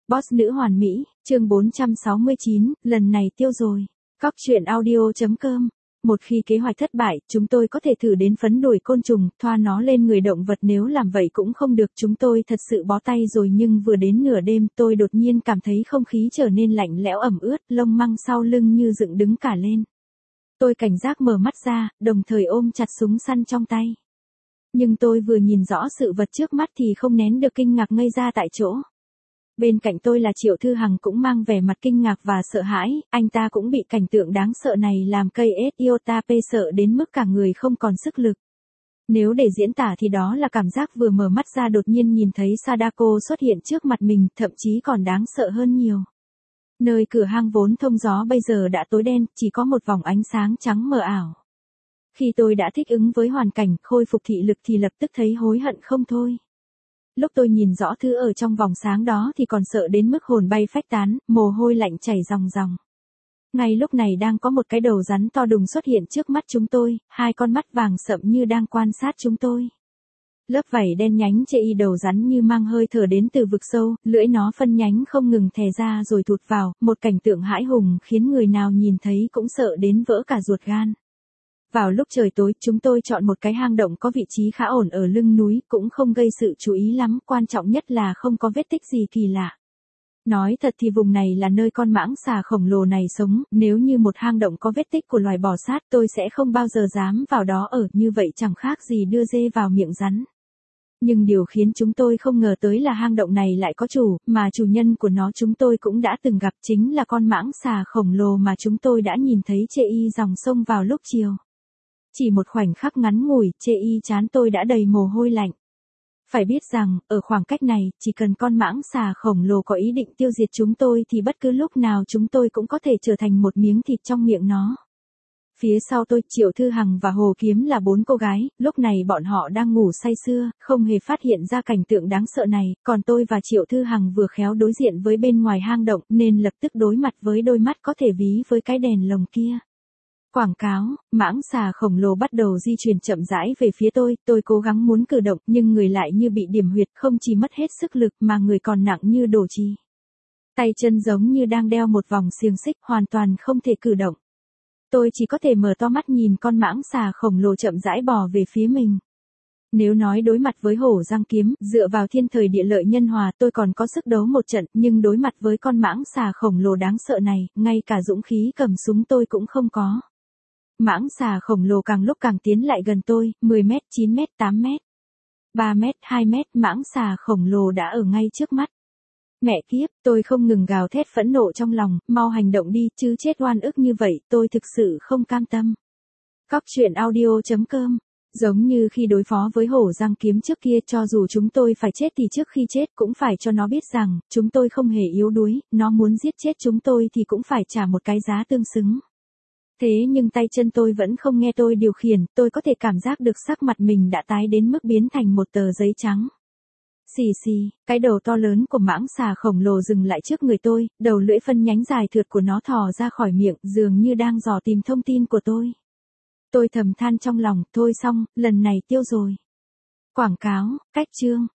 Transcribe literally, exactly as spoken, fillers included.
Boss nữ hoàn mỹ, chương bốn trăm sáu mươi chín, lần này tiêu rồi. Cóc truyện audio chấm com. Một khi kế hoạch thất bại, chúng tôi có thể thử đến phấn đuổi côn trùng, thoa nó lên người động vật, nếu làm vậy cũng không được, chúng tôi thật sự bó tay rồi. Nhưng vừa đến nửa đêm, tôi đột nhiên cảm thấy không khí trở nên lạnh lẽo ẩm ướt, lông măng sau lưng như dựng đứng cả lên. Tôi cảnh giác mở mắt ra, đồng thời ôm chặt súng săn trong tay. Nhưng tôi vừa nhìn rõ sự vật trước mắt thì không nén được kinh ngạc ngây ra tại chỗ. Bên cạnh tôi là Triệu Thư Hằng cũng mang vẻ mặt kinh ngạc và sợ hãi, anh ta cũng bị cảnh tượng đáng sợ này làm cây ết iota p sợ đến mức cả người không còn sức lực. Nếu để diễn tả thì đó là cảm giác vừa mở mắt ra đột nhiên nhìn thấy Sadako xuất hiện trước mặt mình, thậm chí còn đáng sợ hơn nhiều. Nơi cửa hang vốn thông gió bây giờ đã tối đen, chỉ có một vòng ánh sáng trắng mờ ảo. Khi tôi đã thích ứng với hoàn cảnh, khôi phục thị lực thì lập tức thấy hối hận không thôi. Lúc tôi nhìn rõ thứ ở trong vòng sáng đó thì còn sợ đến mức hồn bay phách tán, mồ hôi lạnh chảy ròng ròng. Ngay lúc này đang có một cái đầu rắn to đùng xuất hiện trước mắt chúng tôi, hai con mắt vàng sậm như đang quan sát chúng tôi. Lớp vảy đen nhánh che y đầu rắn như mang hơi thở đến từ vực sâu, lưỡi nó phân nhánh không ngừng thè ra rồi thụt vào, một cảnh tượng hãi hùng khiến người nào nhìn thấy cũng sợ đến vỡ cả ruột gan. Vào lúc trời tối, chúng tôi chọn một cái hang động có vị trí khá ổn ở lưng núi, cũng không gây sự chú ý lắm, quan trọng nhất là không có vết tích gì kỳ lạ. Nói thật thì vùng này là nơi con mãng xà khổng lồ này sống, nếu như một hang động có vết tích của loài bò sát tôi sẽ không bao giờ dám vào đó ở, như vậy chẳng khác gì đưa dê vào miệng rắn. Nhưng điều khiến chúng tôi không ngờ tới là hang động này lại có chủ, mà chủ nhân của nó chúng tôi cũng đã từng gặp, chính là con mãng xà khổng lồ mà chúng tôi đã nhìn thấy chê y dòng sông vào lúc chiều. Chỉ một khoảnh khắc ngắn ngủi, chê y trán tôi đã đầy mồ hôi lạnh. Phải biết rằng, ở khoảng cách này, chỉ cần con mãng xà khổng lồ có ý định tiêu diệt chúng tôi thì bất cứ lúc nào chúng tôi cũng có thể trở thành một miếng thịt trong miệng nó. Phía sau tôi, Triệu Thư Hằng và Hồ Kiếm là bốn cô gái, lúc này bọn họ đang ngủ say sưa, không hề phát hiện ra cảnh tượng đáng sợ này, còn tôi và Triệu Thư Hằng vừa khéo đối diện với bên ngoài hang động nên lập tức đối mặt với đôi mắt có thể ví với cái đèn lồng kia. Quảng cáo, mãng xà khổng lồ bắt đầu di chuyển chậm rãi về phía tôi, tôi cố gắng muốn cử động nhưng người lại như bị điểm huyệt, không chỉ mất hết sức lực mà người còn nặng như đổ chì. Tay chân giống như đang đeo một vòng xiềng xích, hoàn toàn không thể cử động. Tôi chỉ có thể mở to mắt nhìn con mãng xà khổng lồ chậm rãi bò về phía mình. Nếu nói đối mặt với hổ răng kiếm, dựa vào thiên thời địa lợi nhân hòa tôi còn có sức đấu một trận, nhưng đối mặt với con mãng xà khổng lồ đáng sợ này, ngay cả dũng khí cầm súng tôi cũng không có. Mãng xà khổng lồ càng lúc càng tiến lại gần tôi, mười mét, chín mét, tám mét, ba mét, hai mét, mãng xà khổng lồ đã ở ngay trước mắt. Mẹ kiếp, tôi không ngừng gào thét phẫn nộ trong lòng, mau hành động đi, chứ chết oan ức như vậy, tôi thực sự không cam tâm. Cóc truyện audio chấm com. Giống như khi đối phó với hổ răng kiếm trước kia, cho dù chúng tôi phải chết thì trước khi chết cũng phải cho nó biết rằng, chúng tôi không hề yếu đuối, nó muốn giết chết chúng tôi thì cũng phải trả một cái giá tương xứng. Thế nhưng tay chân tôi vẫn không nghe tôi điều khiển, tôi có thể cảm giác được sắc mặt mình đã tái đến mức biến thành một tờ giấy trắng. Xì xì, cái đầu to lớn của mãng xà khổng lồ dừng lại trước người tôi, đầu lưỡi phân nhánh dài thượt của nó thò ra khỏi miệng, dường như đang dò tìm thông tin của tôi. Tôi thầm than trong lòng, thôi xong, lần này tiêu rồi. Quảng cáo, cách chương.